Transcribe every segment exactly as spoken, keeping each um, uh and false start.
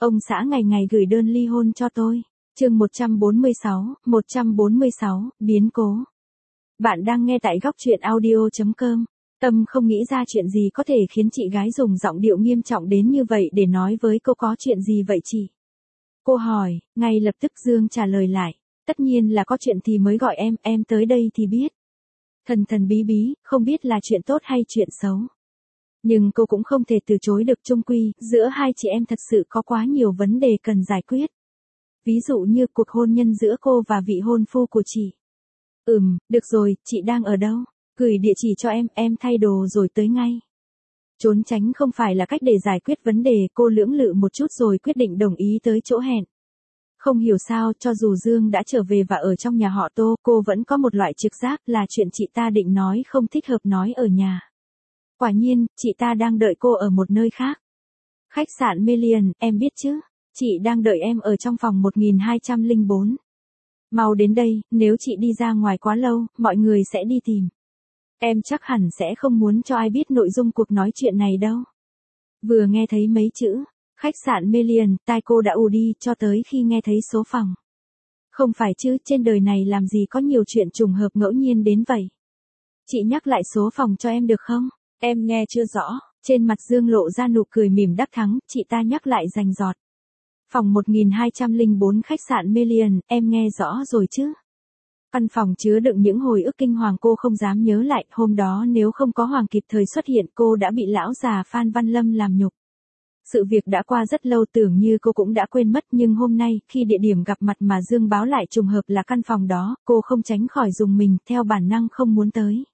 Ông xã ngày ngày gửi đơn ly hôn cho tôi. Chương một trăm bốn mươi sáu, một trăm bốn mươi sáu, biến cố. Bạn đang nghe tại góc truyện audio chấm com. Tâm không nghĩ ra chuyện gì có thể khiến chị gái dùng giọng điệu nghiêm trọng đến như vậy để nói với cô có chuyện gì vậy chị? Cô hỏi, ngay lập tức Dương trả lời lại. Tất nhiên là có chuyện thì mới gọi em, em tới đây thì biết. Thần thần bí bí, không biết là chuyện tốt hay chuyện xấu. Nhưng cô cũng không thể từ chối được, chung quy, giữa hai chị em thật sự có quá nhiều vấn đề cần giải quyết. Ví dụ như cuộc hôn nhân giữa cô và vị hôn phu của chị. Ừm, được rồi, chị đang ở đâu? Gửi địa chỉ cho em, em thay đồ rồi tới ngay. Trốn tránh không phải là cách để giải quyết vấn đề, cô lưỡng lự một chút rồi quyết định đồng ý tới chỗ hẹn. Không hiểu sao, cho dù Dương đã trở về và ở trong nhà họ Tô, cô vẫn có một loại trực giác là chuyện chị ta định nói không thích hợp nói ở nhà. Quả nhiên, chị ta đang đợi cô ở một nơi khác. Khách sạn Melian, em biết chứ? Chị đang đợi em ở trong phòng một nghìn hai trăm lẻ bốn. Mau đến đây, nếu chị đi ra ngoài quá lâu, mọi người sẽ đi tìm. Em chắc hẳn sẽ không muốn cho ai biết nội dung cuộc nói chuyện này đâu. Vừa nghe thấy mấy chữ, khách sạn Melian, tai cô đã ù đi cho tới khi nghe thấy số phòng. Không phải chứ, trên đời này làm gì có nhiều chuyện trùng hợp ngẫu nhiên đến vậy. Chị nhắc lại số phòng cho em được không? Em nghe chưa rõ. Trên mặt Dương lộ ra nụ cười mỉm đắc thắng, chị ta nhắc lại rành rọt. Phòng một nghìn hai trăm lẻ bốn khách sạn Melian, em nghe rõ rồi chứ? Căn phòng chứa đựng những hồi ức kinh hoàng cô không dám nhớ lại, hôm đó nếu không có Hoàng kịp thời xuất hiện cô đã bị lão già Phan Văn Lâm làm nhục. Sự việc đã qua rất lâu, tưởng như cô cũng đã quên mất, nhưng hôm nay, khi địa điểm gặp mặt mà Dương báo lại trùng hợp là căn phòng đó, cô không tránh khỏi rùng mình, theo bản năng không muốn tới.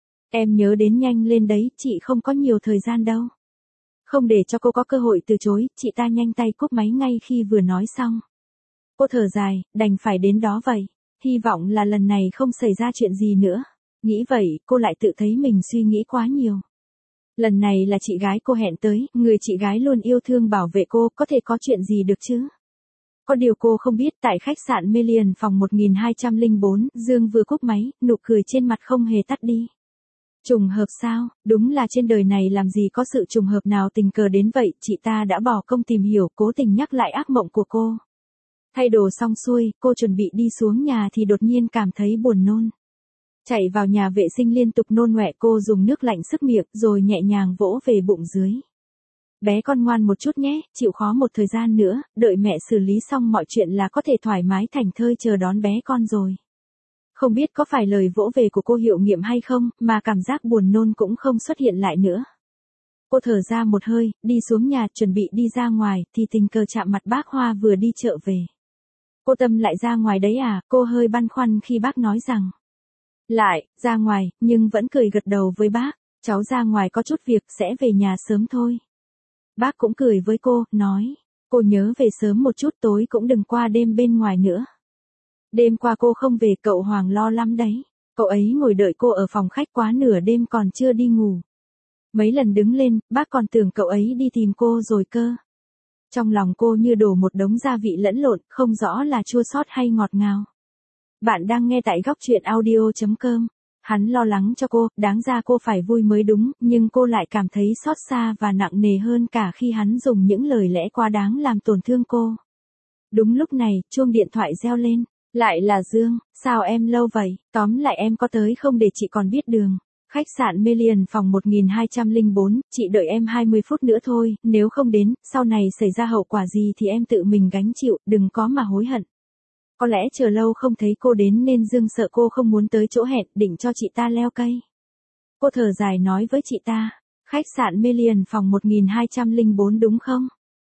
Em nhớ đến nhanh lên đấy, chị không có nhiều thời gian đâu. Không để cho cô có cơ hội từ chối, chị ta nhanh tay cúp máy ngay khi vừa nói xong. Cô thở dài, đành phải đến đó vậy. Hy vọng là lần này không xảy ra chuyện gì nữa. Nghĩ vậy, cô lại tự thấy mình suy nghĩ quá nhiều. Lần này là chị gái cô hẹn tới, người chị gái luôn yêu thương bảo vệ cô, có thể có chuyện gì được chứ? Có điều cô không biết, tại khách sạn Melian phòng một nghìn hai trăm lẻ bốn, Dương vừa cúp máy, nụ cười trên mặt không hề tắt đi. Trùng hợp sao? Đúng là trên đời này làm gì có sự trùng hợp nào tình cờ đến vậy, chị ta đã bỏ công tìm hiểu, cố tình nhắc lại ác mộng của cô. Thay đồ xong xuôi, cô chuẩn bị đi xuống nhà thì đột nhiên cảm thấy buồn nôn. Chạy vào nhà vệ sinh liên tục nôn ọe, cô dùng nước lạnh sức miệng rồi nhẹ nhàng vỗ về bụng dưới. Bé con ngoan một chút nhé, chịu khó một thời gian nữa, đợi mẹ xử lý xong mọi chuyện là có thể thoải mái thảnh thơi chờ đón bé con rồi. Không biết có phải lời vỗ về của cô hiệu nghiệm hay không, mà cảm giác buồn nôn cũng không xuất hiện lại nữa. Cô thở ra một hơi, đi xuống nhà chuẩn bị đi ra ngoài, thì tình cờ chạm mặt bác Hoa vừa đi chợ về. Cô Tâm lại ra ngoài đấy à? Cô hơi băn khoăn khi bác nói rằng lại, ra ngoài, nhưng vẫn cười gật đầu với bác. Cháu ra ngoài có chút việc, sẽ về nhà sớm thôi. Bác cũng cười với cô, nói, cô nhớ về sớm một chút, tối cũng đừng qua đêm bên ngoài nữa. Đêm qua cô không về, cậu Hoàng lo lắm đấy. Cậu ấy ngồi đợi cô ở phòng khách quá nửa đêm còn chưa đi ngủ. Mấy lần đứng lên, bác còn tưởng cậu ấy đi tìm cô rồi cơ. Trong lòng cô như đổ một đống gia vị lẫn lộn, không rõ là chua xót hay ngọt ngào. Bạn đang nghe tại góc truyện audio chấm com. Hắn lo lắng cho cô, đáng ra cô phải vui mới đúng, nhưng cô lại cảm thấy xót xa và nặng nề hơn cả khi hắn dùng những lời lẽ quá đáng làm tổn thương cô. Đúng lúc này, chuông điện thoại reo lên. Lại là Dương, sao em lâu vậy? Tóm lại em có tới không để chị còn biết đường. Khách sạn Melian phòng một nghìn hai trăm lẻ bốn, chị đợi em hai mươi phút nữa thôi, nếu không đến, sau này xảy ra hậu quả gì thì em tự mình gánh chịu, đừng có mà hối hận. Có lẽ chờ lâu không thấy cô đến nên Dương sợ cô không muốn tới chỗ hẹn, định cho chị ta leo cây. Cô thở dài nói với chị ta, khách sạn Melian phòng một nghìn hai trăm lẻ bốn đúng không?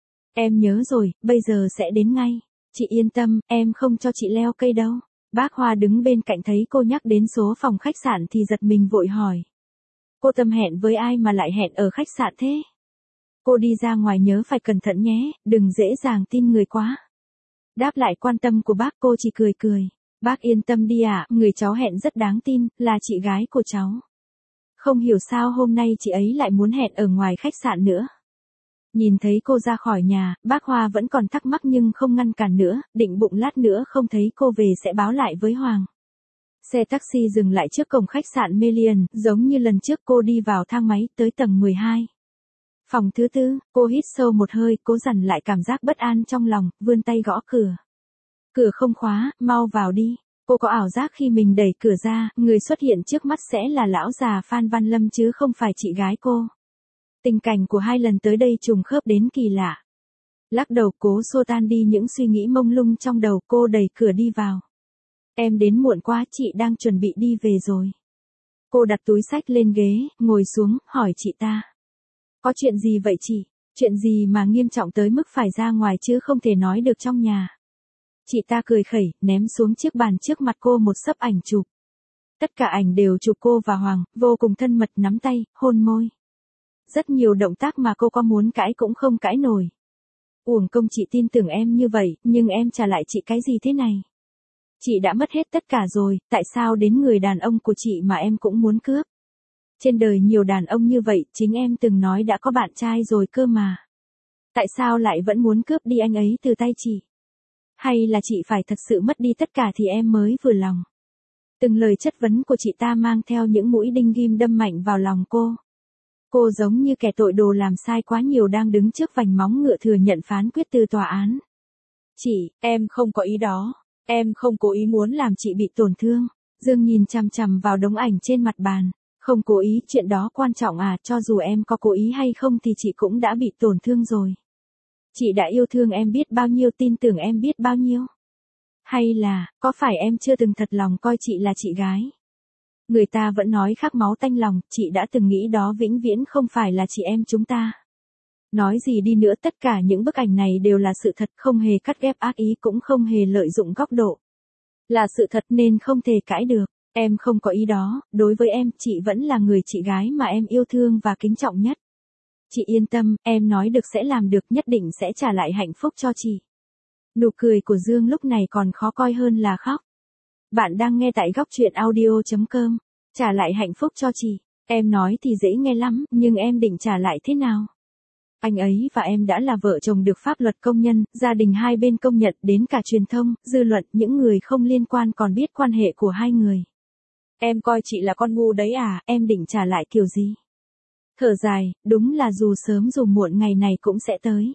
Em nhớ rồi, bây giờ sẽ đến ngay. Chị yên tâm, em không cho chị leo cây đâu. Bác Hoa đứng bên cạnh thấy cô nhắc đến số phòng khách sạn thì giật mình vội hỏi. Cô Tâm hẹn với ai mà lại hẹn ở khách sạn thế? Cô đi ra ngoài nhớ phải cẩn thận nhé, đừng dễ dàng tin người quá. Đáp lại quan tâm của bác, cô chỉ cười cười. Bác yên tâm đi ạ, người cháu hẹn rất đáng tin, là chị gái của cháu. Không hiểu sao hôm nay chị ấy lại muốn hẹn ở ngoài khách sạn nữa. Nhìn thấy cô ra khỏi nhà, bác Hoa vẫn còn thắc mắc nhưng không ngăn cản nữa, định bụng lát nữa không thấy cô về sẽ báo lại với Hoàng. Xe taxi dừng lại trước cổng khách sạn Melian, giống như lần trước cô đi vào thang máy tới tầng mười hai. Phòng thứ tư, cô hít sâu một hơi, cố dằn lại cảm giác bất an trong lòng, vươn tay gõ cửa. Cửa không khóa, mau vào đi. Cô có ảo giác khi mình đẩy cửa ra, người xuất hiện trước mắt sẽ là lão già Phan Văn Lâm chứ không phải chị gái cô. Tình cảnh của hai lần tới đây trùng khớp đến kỳ lạ. Lắc đầu cố xua tan đi những suy nghĩ mông lung trong đầu, cô đẩy cửa đi vào. Em đến muộn quá, chị đang chuẩn bị đi về rồi. Cô đặt túi xách lên ghế, ngồi xuống, hỏi chị ta. Có chuyện gì vậy chị? Chuyện gì mà nghiêm trọng tới mức phải ra ngoài chứ không thể nói được trong nhà? Chị ta cười khẩy, ném xuống chiếc bàn trước mặt cô một xấp ảnh chụp. Tất cả ảnh đều chụp cô và Hoàng, vô cùng thân mật, nắm tay, hôn môi. Rất nhiều động tác mà cô có muốn cãi cũng không cãi nổi. Uổng công chị tin tưởng em như vậy, nhưng em trả lại chị cái gì thế này? Chị đã mất hết tất cả rồi, tại sao đến người đàn ông của chị mà em cũng muốn cướp? Trên đời nhiều đàn ông như vậy, chính em từng nói đã có bạn trai rồi cơ mà. Tại sao lại vẫn muốn cướp đi anh ấy từ tay chị? Hay là chị phải thật sự mất đi tất cả thì em mới vừa lòng? Từng lời chất vấn của chị ta mang theo những mũi đinh ghim đâm mạnh vào lòng cô. Cô giống như kẻ tội đồ làm sai quá nhiều đang đứng trước vành móng ngựa thừa nhận phán quyết từ tòa án. Chị, em không có ý đó. Em không cố ý muốn làm chị bị tổn thương. Dương nhìn chằm chằm vào đống ảnh trên mặt bàn. Không cố ý, chuyện đó quan trọng à, cho dù em có cố ý hay không thì chị cũng đã bị tổn thương rồi. Chị đã yêu thương em biết bao nhiêu, tin tưởng em biết bao nhiêu. Hay là, có phải em chưa từng thật lòng coi chị là chị gái? Người ta vẫn nói khắc máu tanh lòng, chị đã từng nghĩ đó vĩnh viễn không phải là chị em chúng ta. Nói gì đi nữa, tất cả những bức ảnh này đều là sự thật, không hề cắt ghép ác ý, cũng không hề lợi dụng góc độ. Là sự thật nên không thể cãi được. Em không có ý đó, đối với em, chị vẫn là người chị gái mà em yêu thương và kính trọng nhất. Chị yên tâm, em nói được sẽ làm được, nhất định sẽ trả lại hạnh phúc cho chị. Nụ cười của Dương lúc này còn khó coi hơn là khóc. Bạn đang nghe tại góc truyện audio chấm com. Trả lại hạnh phúc cho chị. Em nói thì dễ nghe lắm, nhưng em định trả lại thế nào? Anh ấy và em đã là vợ chồng được pháp luật công nhận, gia đình hai bên công nhận, đến cả truyền thông, dư luận, những người không liên quan còn biết quan hệ của hai người. Em coi chị là con ngu đấy à, em định trả lại kiểu gì? Thở dài, đúng là dù sớm dù muộn ngày này cũng sẽ tới.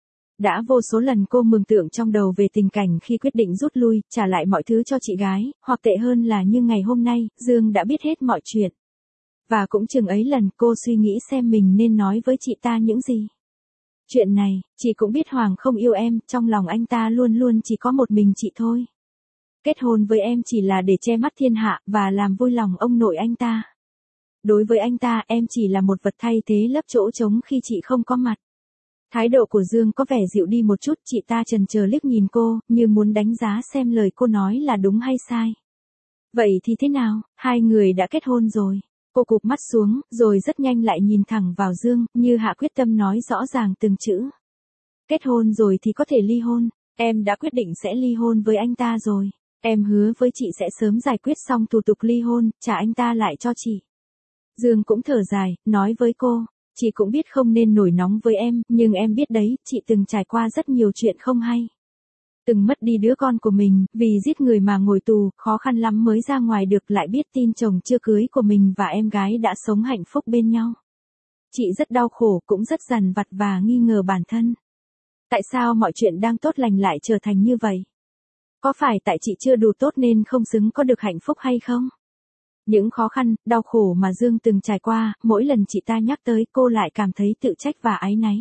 Đã vô số lần cô mường tượng trong đầu về tình cảnh khi quyết định rút lui, trả lại mọi thứ cho chị gái, hoặc tệ hơn là như ngày hôm nay, Dương đã biết hết mọi chuyện. Và cũng chừng ấy lần cô suy nghĩ xem mình nên nói với chị ta những gì. Chuyện này, chị cũng biết Hoàng không yêu em, trong lòng anh ta luôn luôn chỉ có một mình chị thôi. Kết hôn với em chỉ là để che mắt thiên hạ, và làm vui lòng ông nội anh ta. Đối với anh ta, em chỉ là một vật thay thế lấp chỗ trống khi chị không có mặt. Thái độ của Dương có vẻ dịu đi một chút, chị ta chần chờ liếc nhìn cô, như muốn đánh giá xem lời cô nói là đúng hay sai. Vậy thì thế nào, hai người đã kết hôn rồi. Cô cụp mắt xuống, rồi rất nhanh lại nhìn thẳng vào Dương, như hạ quyết tâm nói rõ ràng từng chữ. Kết hôn rồi thì có thể ly hôn, em đã quyết định sẽ ly hôn với anh ta rồi. Em hứa với chị sẽ sớm giải quyết xong thủ tục ly hôn, trả anh ta lại cho chị. Dương cũng thở dài, nói với cô, chị cũng biết không nên nổi nóng với em, nhưng em biết đấy, chị từng trải qua rất nhiều chuyện không hay. Từng mất đi đứa con của mình, vì giết người mà ngồi tù, khó khăn lắm mới ra ngoài được, lại biết tin chồng chưa cưới của mình và em gái đã sống hạnh phúc bên nhau. Chị rất đau khổ, cũng rất dằn vặt và nghi ngờ bản thân. Tại sao mọi chuyện đang tốt lành lại trở thành như vậy? Có phải tại chị chưa đủ tốt nên không xứng có được hạnh phúc hay không? Những khó khăn, đau khổ mà Dương từng trải qua, mỗi lần chị ta nhắc tới cô lại cảm thấy tự trách và áy náy.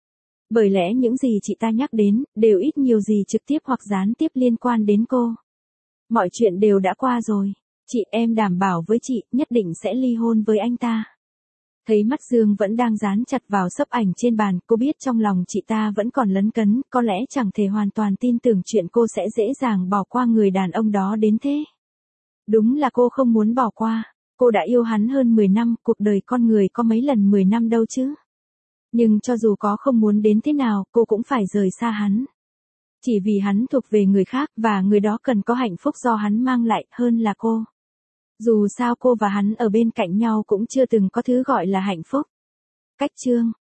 Bởi lẽ những gì chị ta nhắc đến, đều ít nhiều gì trực tiếp hoặc gián tiếp liên quan đến cô. Mọi chuyện đều đã qua rồi. Chị, em đảm bảo với chị, nhất định sẽ ly hôn với anh ta. Thấy mắt Dương vẫn đang dán chặt vào xấp ảnh trên bàn, cô biết trong lòng chị ta vẫn còn lấn cấn, có lẽ chẳng thể hoàn toàn tin tưởng chuyện cô sẽ dễ dàng bỏ qua người đàn ông đó đến thế. Đúng là cô không muốn bỏ qua. Cô đã yêu hắn hơn mười năm, cuộc đời con người có mấy lần mười năm đâu chứ. Nhưng cho dù có không muốn đến thế nào, cô cũng phải rời xa hắn. Chỉ vì hắn thuộc về người khác, và người đó cần có hạnh phúc do hắn mang lại, hơn là cô. Dù sao cô và hắn ở bên cạnh nhau cũng chưa từng có thứ gọi là hạnh phúc. Cách chương